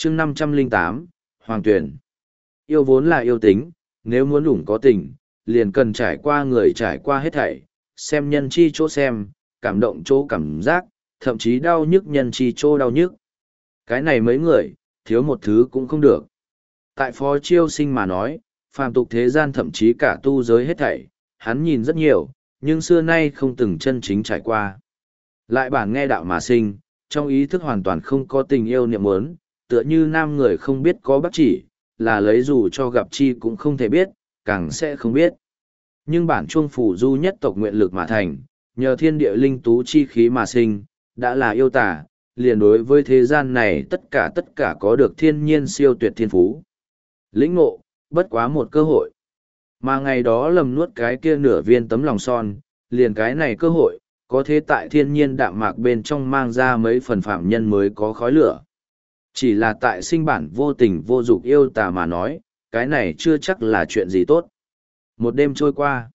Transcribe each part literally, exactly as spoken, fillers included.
chương năm trăm lẻ tám, Hoàng Tuyển. Yêu vốn là yêu tính, nếu muốn đủng có tình, liền cần trải qua người trải qua hết thảy, xem nhân chi chỗ xem, cảm động chỗ cảm giác, thậm chí đau nhức nhân chi chỗ đau nhức. Cái này mấy người, thiếu một thứ cũng không được. Tại Phó Chiêu Sinh mà nói, phàm tục thế gian thậm chí cả tu giới hết thảy, hắn nhìn rất nhiều, nhưng xưa nay không từng chân chính trải qua. Lại bản nghe đạo mà sinh, trong ý thức hoàn toàn không có tình yêu niệm muốn, tựa như nam người không biết có bác chỉ, là lấy dù cho gặp chi cũng không thể biết, càng sẽ không biết. Nhưng bản chuông phủ du nhất tộc nguyện lực mà thành, nhờ thiên địa linh tú chi khí mà sinh, đã là yêu tả, liền đối với thế gian này tất cả tất cả có được thiên nhiên siêu tuyệt thiên phú. Lĩnh ngộ, bất quá một cơ hội. Mà ngày đó lầm nuốt cái kia nửa viên tấm lòng son, liền cái này cơ hội, có thế tại thiên nhiên đạm mạc bên trong mang ra mấy phần phạm nhân mới có khói lửa. Chỉ là tại sinh bản vô tình vô dục yêu tà mà nói, cái này chưa chắc là chuyện gì tốt. Một đêm trôi qua,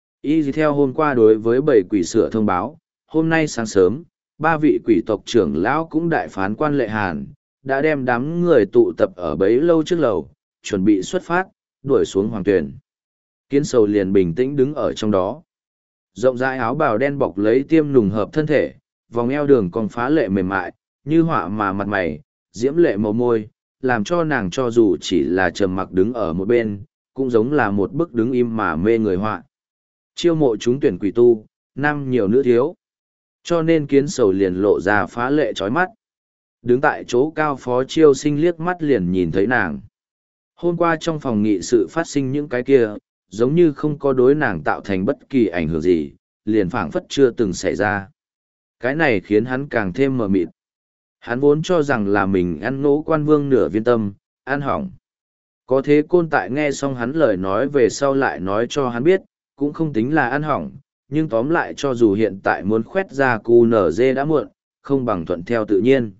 y theo hôm qua đối với bảy quỷ sửa thông báo, hôm nay sáng sớm, ba vị quỷ tộc trưởng lão cũng đại phán quan lệ hàn, đã đem đám người tụ tập ở bấy lâu trước lầu, chuẩn bị xuất phát, đuổi xuống Hoàng Tuyền. Kiến sầu liền bình tĩnh đứng ở trong đó. Rộng rãi áo bào đen bọc lấy tiêm nùng hợp thân thể, vòng eo đường còn phá lệ mềm mại, như họa mà mặt mày, diễm lệ màu môi, làm cho nàng cho dù chỉ là trầm mặc đứng ở một bên, cũng giống là một bức đứng im mà mê người họa. Chiêu mộ chúng tuyển quỷ tu, nam nhiều nữ thiếu. Cho nên kiến sầu liền lộ ra phá lệ chói mắt. Đứng tại chỗ cao Phó Chiêu Sinh liếc mắt liền nhìn thấy nàng. Hôm qua trong phòng nghị sự phát sinh những cái kia, giống như không có đối nàng tạo thành bất kỳ ảnh hưởng gì, liền phảng phất chưa từng xảy ra. Cái này khiến hắn càng thêm mờ mịt. Hắn vốn cho rằng là mình ăn nỗ quan vương nửa viên tâm, ăn hỏng. Có thế côn tại nghe xong hắn lời nói về sau lại nói cho hắn biết, cũng không tính là ăn hỏng, nhưng tóm lại cho dù hiện tại muốn khoét ra cu nở dê đã muộn, không bằng thuận theo tự nhiên.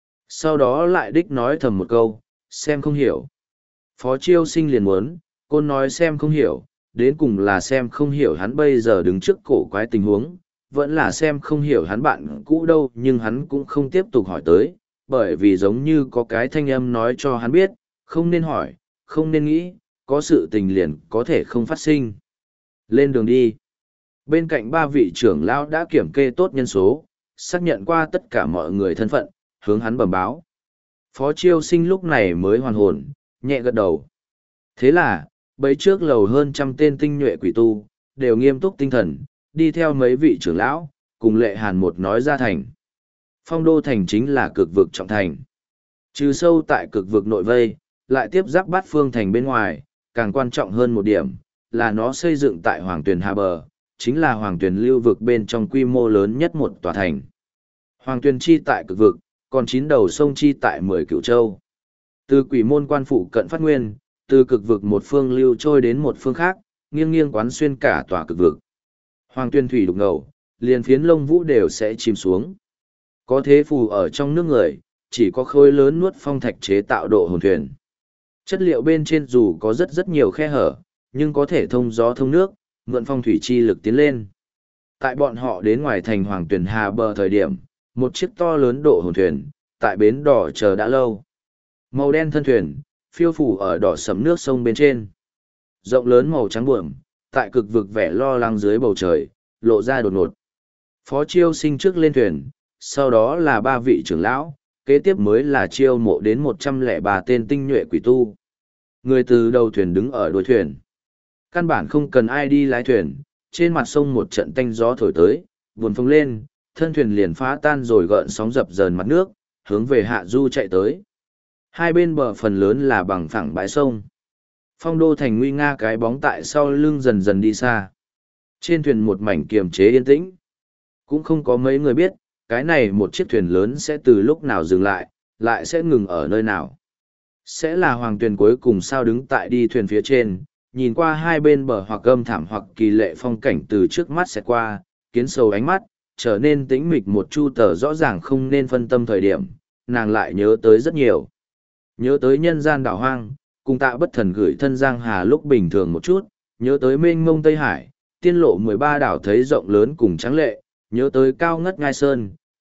Sau đó lại đích nói thầm một câu, xem không hiểu. Phó Chiêu Sinh liền muốn, côn nói xem không hiểu, đến cùng là xem không hiểu hắn bây giờ đứng trước cổ quái tình huống, vẫn là xem không hiểu hắn bạn cũ đâu, nhưng hắn cũng không tiếp tục hỏi tới, bởi vì giống như có cái thanh âm nói cho hắn biết, không nên hỏi, không nên nghĩ, có sự tình liền có thể không phát sinh. Lên đường đi. Bên cạnh ba vị trưởng lão đã kiểm kê tốt nhân số, xác nhận qua tất cả mọi người thân phận, hướng hắn bẩm báo. Phó Chiêu Sinh lúc này mới hoàn hồn, nhẹ gật đầu. Thế là, bấy trước lầu hơn trăm tên tinh nhuệ quỷ tu, đều nghiêm túc tinh thần, đi theo mấy vị trưởng lão, cùng lệ hàn một nói ra thành. Phong đô thành chính là cực vực trọng thành. Trừ sâu tại cực vực nội vây, lại tiếp giáp bát phương thành bên ngoài, càng quan trọng hơn một điểm, là nó xây dựng tại Hoàng Tuyền Hà Bờ, chính là Hoàng Tuyền lưu vực bên trong quy mô lớn nhất một tòa thành. Hoàng Tuyền chi tại cực vực, còn chín đầu sông chi tại mười cửu châu. Từ quỷ môn quan phụ cận phát nguyên, từ cực vực một phương lưu trôi đến một phương khác, nghiêng nghiêng quán xuyên cả tòa cực vực. Hoàng Tuyền thủy đục ngầu, liền phiến lông vũ đều sẽ chìm xuống. Có thế phù ở trong nước người, chỉ có khối lớn nuốt phong thạch chế tạo độ hồn thuyền. Chất liệu bên trên dù có rất rất nhiều khe hở, nhưng có thể thông gió thông nước, mượn phong thủy chi lực tiến lên. Tại bọn họ đến ngoài thành Hoàng Tuyền Hà Bờ thời điểm, một chiếc to lớn độ hồn thuyền, tại bến đỏ chờ đã lâu. Màu đen thân thuyền, phiêu phủ ở đỏ sẫm nước sông bên trên. Rộng lớn màu trắng buồm, tại cực vực vẻ lo lắng dưới bầu trời, lộ ra đột ngột. Phó Chiêu Sinh trước lên thuyền, sau đó là ba vị trưởng lão, kế tiếp mới là chiêu mộ đến một trăm lẻ ba tên tinh nhuệ quỷ tu. Người từ đầu thuyền đứng ở đuôi thuyền. Căn bản không cần ai đi lái thuyền, trên mặt sông một trận tanh gió thổi tới, buồn phồng lên, thân thuyền liền phá tan rồi gợn sóng dập dờn mặt nước, hướng về hạ du chạy tới. Hai bên bờ phần lớn là bằng phẳng bãi sông. Phong đô thành nguy nga cái bóng tại sau lưng dần dần đi xa. Trên thuyền một mảnh kiềm chế yên tĩnh. Cũng không có mấy người biết, cái này một chiếc thuyền lớn sẽ từ lúc nào dừng lại, lại sẽ ngừng ở nơi nào. Sẽ là Hoàng Tuyền cuối cùng sao đứng tại đi thuyền phía trên, nhìn qua hai bên bờ hoặc âm thảm hoặc kỳ lệ phong cảnh từ trước mắt sẽ qua, kiến sầu ánh mắt, trở nên tĩnh mịch một chu tờ rõ ràng không nên phân tâm thời điểm, nàng lại nhớ tới rất nhiều. Nhớ tới nhân gian đảo hoang, cùng Tạ Bất Thần gửi thân Giang Hà lúc bình thường một chút, nhớ tới mênh mông Tây Hải, tiên lộ mười ba đảo thấy rộng lớn cùng trắng lệ, nhớ tới cao ngất ngai sơn,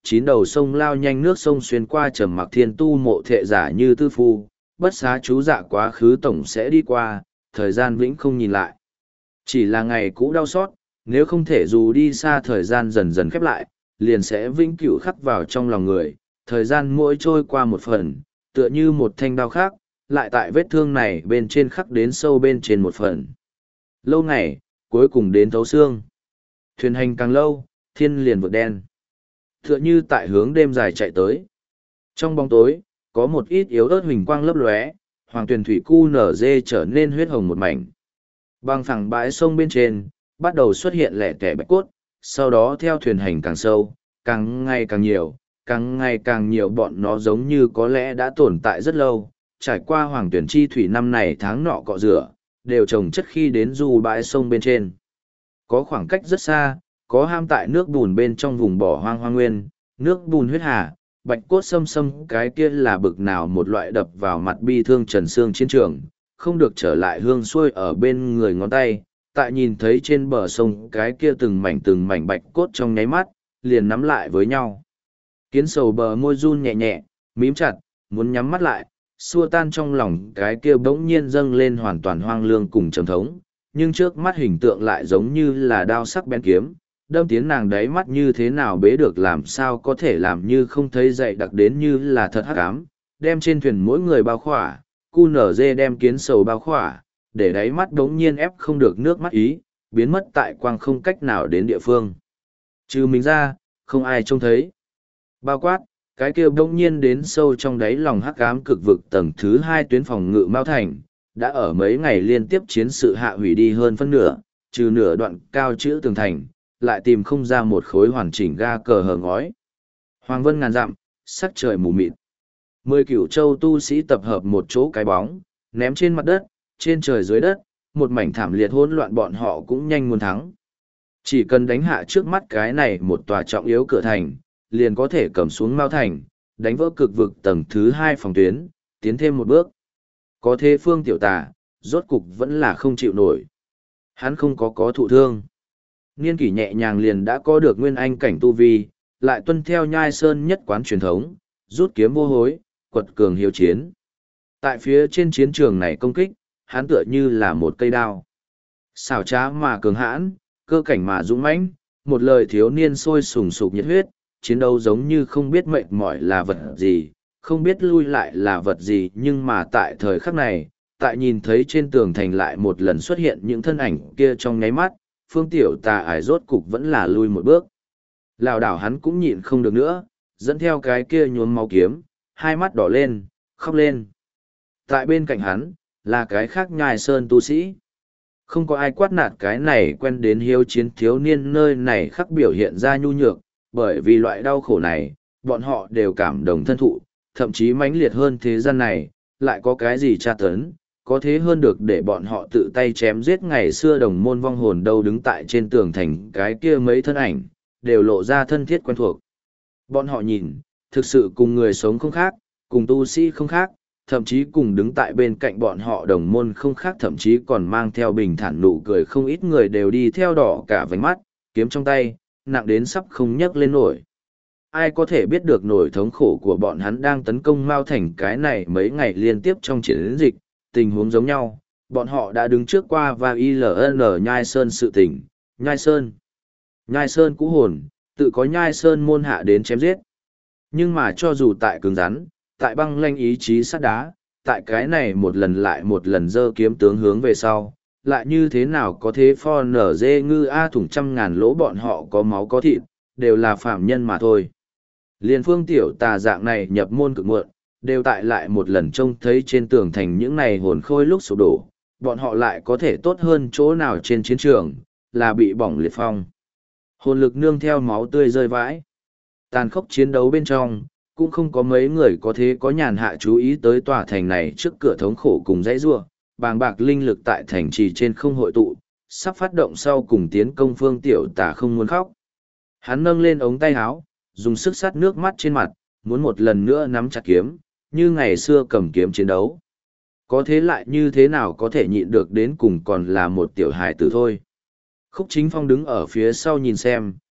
chín đầu sông lao nhanh nước sông xuyên qua trầm mặc thiên tu mộ thệ giả như tư phu, bất xá chú dạ quá khứ tổng sẽ đi qua, thời gian vĩnh không nhìn lại. Chỉ là ngày cũ đau xót, nếu không thể dù đi xa thời gian dần dần khép lại, liền sẽ vĩnh cửu khắc vào trong lòng người, thời gian mỗi trôi qua một phần, tựa như một thanh đao khác, lại tại vết thương này bên trên khắc đến sâu bên trên một phần. Lâu ngày, cuối cùng đến thấu xương. Thuyền hành càng lâu, thiên liền vượt đen. Tựa như tại hướng đêm dài chạy tới. Trong bóng tối, có một ít yếu ớt huỳnh quang lấp lóe, hoàng tuyền thủy cu nở dê trở nên huyết hồng một mảnh. Bằng phẳng bãi sông bên trên, bắt đầu xuất hiện lẻ tẻ bạch cốt, sau đó theo thuyền hành càng sâu, càng ngày càng nhiều, càng ngày càng nhiều bọn nó giống như có lẽ đã tồn tại rất lâu, trải qua hoàng tuyển chi thủy năm này tháng nọ cọ rửa, đều trồng chất khi đến du bãi sông bên trên. Có khoảng cách rất xa, có ham tại nước bùn bên trong vùng bỏ hoang hoang nguyên, nước bùn huyết hà, bạch cốt xâm xâm cái kia là bực nào một loại đập vào mặt bi thương trần xương chiến trường, không được trở lại hương xuôi ở bên người ngón tay, tại nhìn thấy trên bờ sông cái kia từng mảnh từng mảnh bạch cốt trong nháy mắt, liền nắm lại với nhau. Kiến sầu bờ môi run nhẹ nhẹ, mím chặt, muốn nhắm mắt lại, xua tan trong lòng cái kia bỗng nhiên dâng lên hoàn toàn hoang lương cùng trầm thống, nhưng trước mắt hình tượng lại giống như là đao sắc bén kiếm, đâm tiến nàng đáy mắt như thế nào bế được làm sao có thể làm như không thấy dậy đặc đến như là thật hắc ám, đem trên thuyền mỗi người bao khỏa, cu nở dê đem kiến sầu bao khỏa, để đáy mắt đống nhiên ép không được nước mắt ý, biến mất tại quang không cách nào đến địa phương. Trừ mình ra, không ai trông thấy. Bao quát, cái kia bỗng nhiên đến sâu trong đáy lòng hắc ám cực vực tầng thứ hai tuyến phòng ngự Mao Thành, đã ở mấy ngày liên tiếp chiến sự hạ hủy đi hơn phân nửa, trừ nửa đoạn cao chữ tường thành, lại tìm không ra một khối hoàn chỉnh ga cờ hờ ngói. Hoàng vân ngàn dặm, sắc trời mù mịt. Mười cửu châu tu sĩ tập hợp một chỗ cái bóng, ném trên mặt đất, trên trời dưới đất, một mảnh thảm liệt hỗn loạn bọn họ cũng nhanh muốn thắng. Chỉ cần đánh hạ trước mắt cái này một tòa trọng yếu cửa thành, liền có thể cầm xuống Mao Thành, đánh vỡ cực vực tầng thứ hai phòng tuyến, tiến thêm một bước. Có thế Phương Tiểu Tà, rốt cục vẫn là không chịu nổi. Hắn không có có thụ thương. Niên kỷ nhẹ nhàng liền đã có được nguyên anh cảnh tu vi, lại tuân theo Nhai Sơn nhất quán truyền thống, rút kiếm vô hối, quật cường hiếu chiến. Tại phía trên chiến trường này công kích, hắn tựa như là một cây đao. Xảo trá mà cường hãn, cơ cảnh mà dũng mãnh, một lời thiếu niên sôi sùng sục nhiệt huyết, chiến đấu giống như không biết mệt mỏi là vật gì, không biết lui lại là vật gì, nhưng mà tại thời khắc này, tại nhìn thấy trên tường thành lại một lần xuất hiện những thân ảnh kia trong nháy mắt, Phương Tiểu Tà ải rốt cục vẫn là lui một bước. Lảo đảo hắn cũng nhịn không được nữa, dẫn theo cái kia nhuốm máu kiếm, hai mắt đỏ lên, khóc lên. Tại bên cạnh hắn, là cái khác Nhai Sơn tu sĩ. Không có ai quát nạt cái này quen đến hiếu chiến thiếu niên nơi này khắc biểu hiện ra nhu nhược, bởi vì loại đau khổ này, bọn họ đều cảm đồng thân thụ, thậm chí mãnh liệt hơn thế gian này, lại có cái gì tra tấn, có thế hơn được để bọn họ tự tay chém giết ngày xưa đồng môn vong hồn đâu đứng tại trên tường thành cái kia mấy thân ảnh, đều lộ ra thân thiết quen thuộc. Bọn họ nhìn, thực sự cùng người sống không khác, cùng tu sĩ không khác, thậm chí cùng đứng tại bên cạnh bọn họ đồng môn không khác, thậm chí còn mang theo bình thản nụ cười, không ít người đều đi theo đỏ cả vành mắt, kiếm trong tay, nặng đến sắp không nhấc lên nổi. Ai có thể biết được nổi thống khổ của bọn hắn đang tấn công Mao Thành cái này mấy ngày liên tiếp trong chiến dịch, tình huống giống nhau, bọn họ đã đứng trước qua và i lờ en Nhai Sơn sự tình, Nhai Sơn. Nhai Sơn cũ hồn, tự có Nhai Sơn môn hạ đến chém giết. Nhưng mà cho dù tại cứng rắn, tại băng lanh ý chí sắt đá, tại cái này một lần lại một lần dơ kiếm tướng hướng về sau, lại như thế nào có thế pho nở dê ngư a thủng trăm ngàn lỗ bọn họ có máu có thịt, đều là phạm nhân mà thôi. Liên Phương Tiểu Tà dạng này nhập môn cực muộn, đều tại lại một lần trông thấy trên tường thành những này hồn khôi lúc sụp đổ, bọn họ lại có thể tốt hơn chỗ nào trên chiến trường, là bị bỏng liệt phong. Hồn lực nương theo máu tươi rơi vãi. Tàn khốc chiến đấu bên trong, cũng không có mấy người có thế có nhàn hạ chú ý tới tòa thành này trước cửa thống khổ cùng dãy rua, bàng bạc linh lực tại thành trì trên không hội tụ, sắp phát động sau cùng tiến công Phương Tiểu Tà không muốn khóc. Hắn nâng lên ống tay áo, dùng sức sát nước mắt trên mặt, muốn một lần nữa nắm chặt kiếm, như ngày xưa cầm kiếm chiến đấu. Có thế lại như thế nào có thể nhịn được đến cùng còn là một tiểu hài tử thôi. Khúc Chính Phong đứng ở phía sau nhìn xem,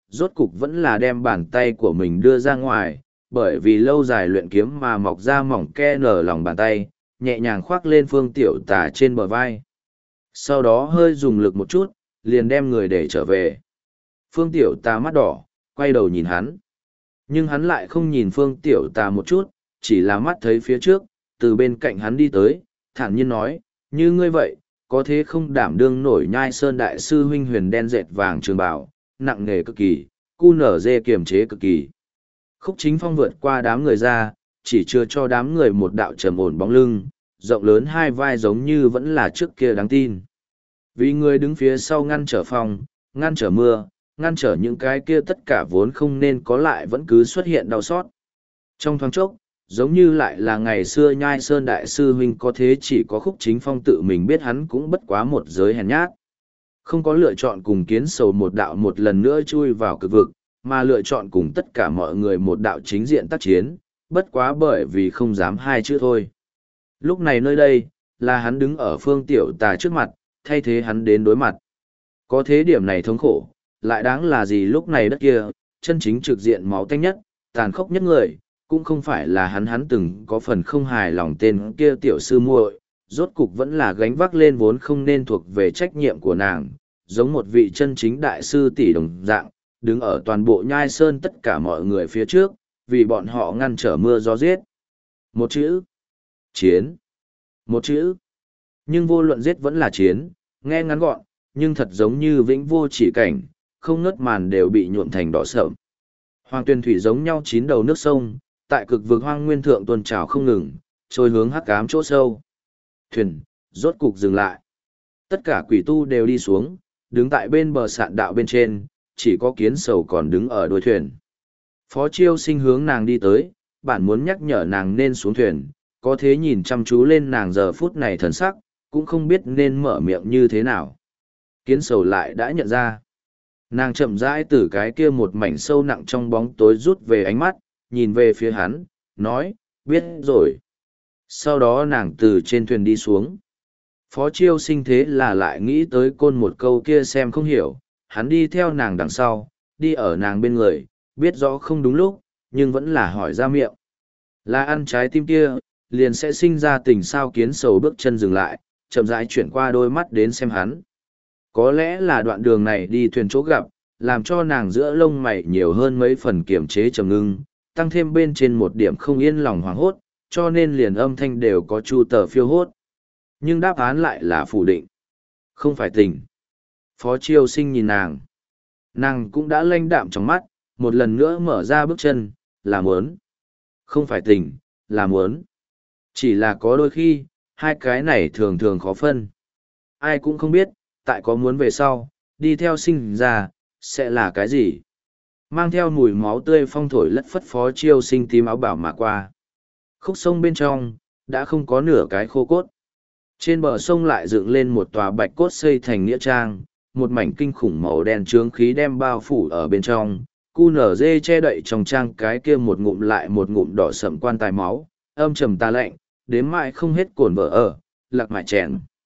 rốt cục vẫn là đem bàn tay của mình đưa ra ngoài, bởi vì lâu dài luyện kiếm mà mọc ra mỏng ke nở lòng bàn tay, nhẹ nhàng khoác lên Phương Tiểu Tà trên bờ vai. Sau đó hơi dùng lực một chút, liền đem người để trở về. Phương Tiểu Tà mắt đỏ, quay đầu nhìn hắn. Nhưng hắn lại không nhìn Phương Tiểu Tà một chút, chỉ là mắt thấy phía trước, từ bên cạnh hắn đi tới, thản nhiên nói, như ngươi vậy, có thế không đảm đương nổi Nhai Sơn đại sư huynh huyền đen dệt vàng trường bảo, nặng nề cực kỳ, cu nở dê kiềm chế cực kỳ. Khúc Chính Phong vượt qua đám người ra, chỉ chưa cho đám người một đạo trầm ổn bóng lưng, rộng lớn hai vai giống như vẫn là trước kia đáng tin. Vì người đứng phía sau ngăn trở phong, ngăn trở mưa, ngăn trở những cái kia tất cả vốn không nên có lại vẫn cứ xuất hiện đau xót. Trong thoáng chốc, giống như lại là ngày xưa Nhai Sơn đại sư huynh có thế chỉ có Khúc Chính Phong tự mình biết hắn cũng bất quá một giới hèn nhát. Không có lựa chọn cùng kiến sầu một đạo một lần nữa chui vào cực vực, mà lựa chọn cùng tất cả mọi người một đạo chính diện tác chiến, bất quá bởi vì không dám hai chữ thôi. Lúc này nơi đây, là hắn đứng ở Phương Tiểu Tà trước mặt, thay thế hắn đến đối mặt. Có thế điểm này thống khổ, lại đáng là gì lúc này đất kia, chân chính trực diện máu tanh nhất, tàn khốc nhất người, cũng không phải là hắn hắn từng có phần không hài lòng tên kia tiểu sư muội, rốt cục vẫn là gánh vác lên vốn không nên thuộc về trách nhiệm của nàng, giống một vị chân chính đại sư tỷ đồng dạng, đứng ở toàn bộ Nhai Sơn tất cả mọi người phía trước, vì bọn họ ngăn trở mưa gió giết. Một chữ. Chiến. Một chữ. Nhưng vô luận giết vẫn là chiến, nghe ngắn gọn, nhưng thật giống như vĩnh vô chỉ cảnh, không ngớt màn đều bị nhuộm thành đỏ sợm. Hoàng Tuyền Thủy giống nhau chín đầu nước sông, tại cực vực hoang nguyên thượng tuần trào không ngừng, trôi hướng hắc ám chỗ sâu. Thuyền, rốt cục dừng lại. Tất cả quỷ tu đều đi xuống, đứng tại bên bờ sạn đạo bên trên, chỉ có kiến sầu còn đứng ở đuôi thuyền. Phó Chiêu Sinh hướng nàng đi tới, bản muốn nhắc nhở nàng nên xuống thuyền, có thế nhìn chăm chú lên nàng giờ phút này thần sắc, cũng không biết nên mở miệng như thế nào. Kiến sầu lại đã nhận ra. Nàng chậm rãi từ cái kia một mảnh sâu nặng trong bóng tối rút về ánh mắt, nhìn về phía hắn, nói, biết rồi. Sau đó nàng từ trên thuyền đi xuống. Phó Chiêu Sinh thế là lại nghĩ tới côn một câu kia xem không hiểu, hắn đi theo nàng đằng sau, đi ở nàng bên người, biết rõ không đúng lúc, nhưng vẫn là hỏi ra miệng. Là ăn trái tim kia, liền sẽ sinh ra tình sao kiến sầu bước chân dừng lại, chậm rãi chuyển qua đôi mắt đến xem hắn. Có lẽ là đoạn đường này đi thuyền chỗ gặp, làm cho nàng giữa lông mày nhiều hơn mấy phần kiềm chế trầm ngưng, tăng thêm bên trên một điểm không yên lòng hoảng hốt, cho nên liền âm thanh đều có chu tờ phiêu hốt. Nhưng đáp án lại là phủ định. Không phải tình. Phó Chiêu Sinh nhìn nàng. Nàng cũng đã lanh đạm trong mắt, một lần nữa mở ra bước chân, là muốn. Không phải tình, là muốn. Chỉ là có đôi khi, hai cái này thường thường khó phân. Ai cũng không biết, tại có muốn về sau, đi theo sinh ra, sẽ là cái gì. Mang theo mùi máu tươi phong thổi lất phất Phó Chiêu Sinh tím áo bảo mà qua. Khúc sông bên trong, đã không có nửa cái khô cốt. Trên bờ sông lại dựng lên một tòa bạch cốt xây thành nghĩa trang, một mảnh kinh khủng màu đen trướng khí đem bao phủ ở bên trong, cu nở dê che đậy trong trang cái kia một ngụm lại một ngụm đỏ sậm quan tài máu, âm trầm tà lạnh, đếm mãi không hết cồn vỡ ở, lạc mại chèn.